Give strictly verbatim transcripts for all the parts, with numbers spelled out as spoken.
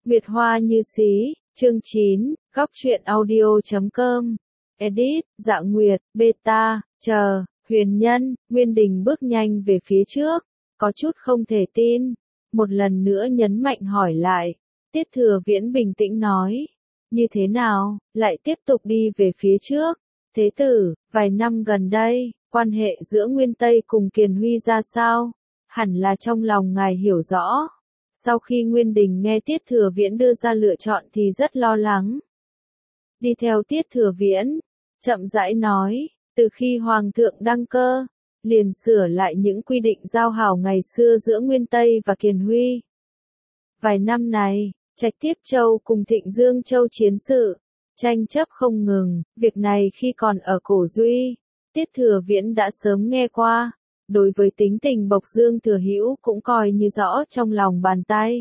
Nguyệt Hoa như xí, chương chín, góc truyện audio chấm com. Edit, Dạ Nguyệt, Beta, chờ, Huyền Nhân, Nguyên Đình bước nhanh về phía trước, có chút không thể tin. Một lần nữa nhấn mạnh hỏi lại. Tiết Thừa Viễn bình tĩnh nói. Như thế nào, lại tiếp tục đi về phía trước. Thế tử, vài năm gần đây, quan hệ giữa Nguyên Tây cùng Kiền Huy ra sao? Hẳn là trong lòng ngài hiểu rõ. Sau khi Nguyên Đình nghe Tiết Thừa Viễn đưa ra lựa chọn thì rất lo lắng. Đi theo Tiết Thừa Viễn, chậm rãi nói, từ khi Hoàng thượng đăng cơ, liền sửa lại những quy định giao hảo ngày xưa giữa Nguyên Tây và Kiền Huy. Vài năm này, Trạch Tiếp Châu cùng Thịnh Dương Châu chiến sự, tranh chấp không ngừng, việc này khi còn ở Cổ Duy, Tiết Thừa Viễn đã sớm nghe qua. Đối với tính tình Bộc Dương Thừa Hữu cũng coi như rõ trong lòng bàn tay.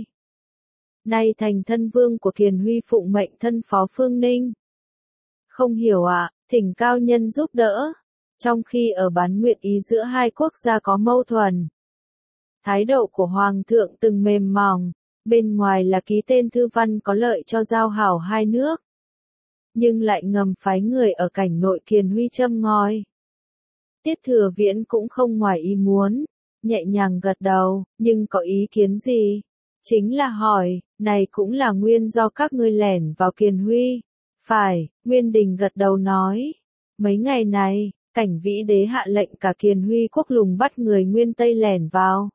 Nay thành thân vương của Kiền Huy phụng mệnh thân phó Phương Ninh. Không hiểu ạ, à, thỉnh cao nhân giúp đỡ. Trong khi ở bán nguyện ý giữa hai quốc gia có mâu thuẫn, thái độ của Hoàng thượng từng mềm mỏng, bên ngoài là ký tên thư văn có lợi cho giao hảo hai nước. Nhưng lại ngầm phái người ở cảnh nội Kiền Huy châm ngòi. Tiết Thừa Viễn cũng không ngoài ý muốn, nhẹ nhàng gật đầu, nhưng có ý kiến gì? Chính là hỏi, này cũng là nguyên do các ngươi lẻn vào Kiền Huy. Phải, Nguyên Đình gật đầu nói. Mấy ngày này, Cảnh Vĩ Đế hạ lệnh cả Kiền Huy quốc lùng bắt người Nguyên Tây lẻn vào.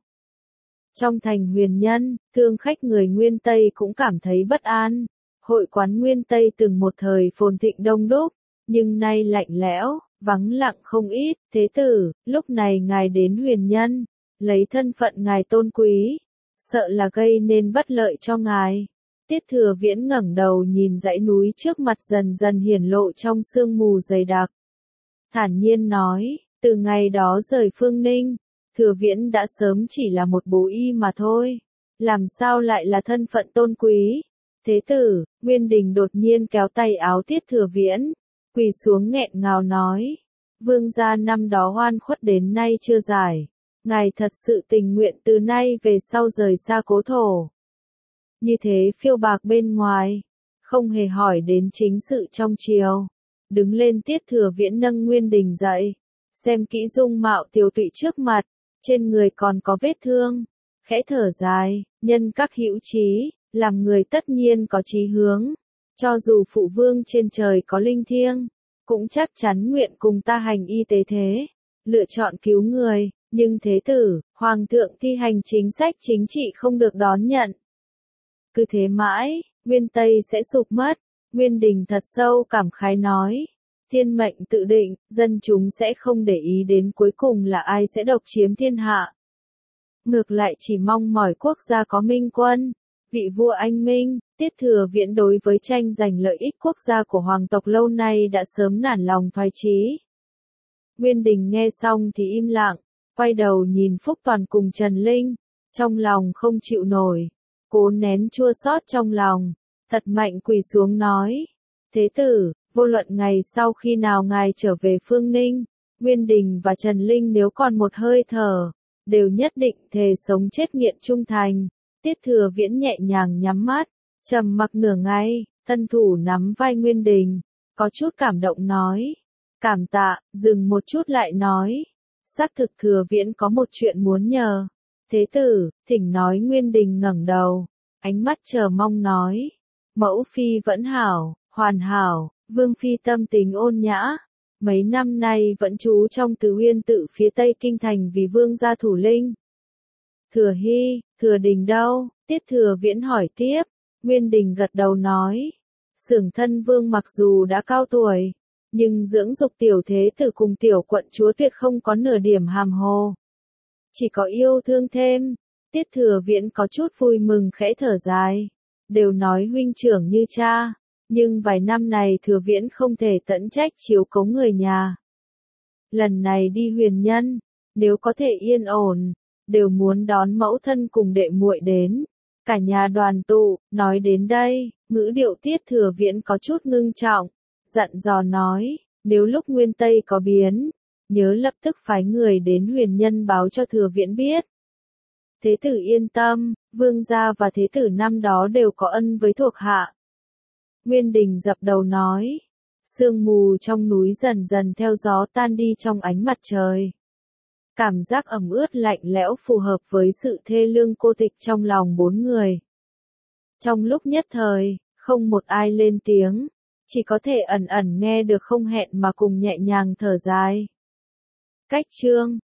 Trong thành Huyền Nhân, thương khách người Nguyên Tây cũng cảm thấy bất an. Hội quán Nguyên Tây từng một thời phồn thịnh đông đúc, nhưng nay lạnh lẽo, vắng lặng không ít. Thế tử, lúc này ngài đến Huyền Nhân, lấy thân phận ngài tôn quý, sợ là gây nên bất lợi cho ngài. Tiết Thừa Viễn ngẩng đầu nhìn dãy núi trước mặt dần dần hiển lộ trong sương mù dày đặc. Thản nhiên nói, từ ngày đó rời Phương Ninh, Thừa Viễn đã sớm chỉ là một bố y mà thôi. Làm sao lại là thân phận tôn quý? Thế tử, Nguyên Đình đột nhiên kéo tay áo Tiết Thừa Viễn, quỳ xuống nghẹn ngào nói. Vương gia năm đó oan khuất đến nay chưa giải. Ngài thật sự tình nguyện từ nay về sau rời xa cố thổ. Như thế phiêu bạc bên ngoài, không hề hỏi đến chính sự trong triều. Đứng lên Tiết Thừa Viễn nâng Nguyên Đình dậy, xem kỹ dung mạo tiều tụy trước mặt, trên người còn có vết thương, khẽ thở dài, nhân các hữu trí, làm người tất nhiên có chí hướng. Cho dù phụ vương trên trời có linh thiêng, cũng chắc chắn nguyện cùng ta hành y tế thế, lựa chọn cứu người, nhưng thế tử, Hoàng thượng thi hành chính sách chính trị không được đón nhận. Cứ thế mãi, Nguyên Tây sẽ sụp mất. Nguyên Đình thật sâu cảm khái nói. Thiên mệnh tự định, dân chúng sẽ không để ý đến cuối cùng là ai sẽ độc chiếm thiên hạ. Ngược lại chỉ mong mỏi quốc gia có minh quân, vị vua anh minh. Tiết Thừa Viễn đối với tranh giành lợi ích quốc gia của hoàng tộc lâu nay đã sớm nản lòng thoái chí. Nguyên Đình nghe xong thì im lặng, quay đầu nhìn Phúc Toàn cùng Trần Linh, trong lòng không chịu nổi, cố nén chua xót trong lòng, thật mạnh quỳ xuống nói. Thế tử, vô luận ngày sau khi nào ngài trở về Phương Ninh, Nguyên Đình và Trần Linh nếu còn một hơi thở, đều nhất định thề sống chết nghiện trung thành. Tiết Thừa Viễn nhẹ nhàng nhắm mắt, trầm mặc nửa ngày, thân thủ nắm vai Nguyên Đình, có chút cảm động nói. Cảm tạ, dừng một chút lại nói. Xác thực Thừa Viễn có một chuyện muốn nhờ. Thế tử, thỉnh nói. Nguyên Đình ngẩng đầu, ánh mắt chờ mong nói. Mẫu phi vẫn hảo, hoàn hảo, Vương phi tâm tình ôn nhã. Mấy năm nay vẫn trú trong Từ Uyên tự phía tây kinh thành vì vương gia thủ linh. Thừa Hy, Thừa Đình đâu? Tiết Thừa Viễn hỏi tiếp. Nguyên Đình gật đầu nói. Xưởng thân vương mặc dù đã cao tuổi, nhưng dưỡng dục tiểu thế tử cùng tiểu quận chúa tuyệt không có nửa điểm hàm hồ. Chỉ có yêu thương thêm. Tiết Thừa Viễn có chút vui mừng khẽ thở dài. Đều nói huynh trưởng như cha, nhưng vài năm này Thừa Viễn không thể tận trách chiếu cố người nhà. Lần này đi Huyền Nhân, nếu có thể yên ổn, đều muốn đón mẫu thân cùng đệ muội đến. Cả nhà đoàn tụ. Nói đến đây, ngữ điệu Tiết Thừa Viễn có chút ngưng trọng, dặn dò nói, nếu lúc Nguyên Tây có biến, nhớ lập tức phái người đến Huyền Nhân báo cho Thừa Viễn biết. Thế tử yên tâm, vương gia và thế tử năm đó đều có ân với thuộc hạ. Nguyên Đình dập đầu nói. Sương mù trong núi dần dần theo gió tan đi trong ánh mặt trời. Cảm giác ẩm ướt lạnh lẽo phù hợp với sự thê lương cô tịch trong lòng bốn người. Trong lúc nhất thời, không một ai lên tiếng, chỉ có thể ẩn ẩn nghe được không hẹn mà cùng nhẹ nhàng thở dài. Cách chương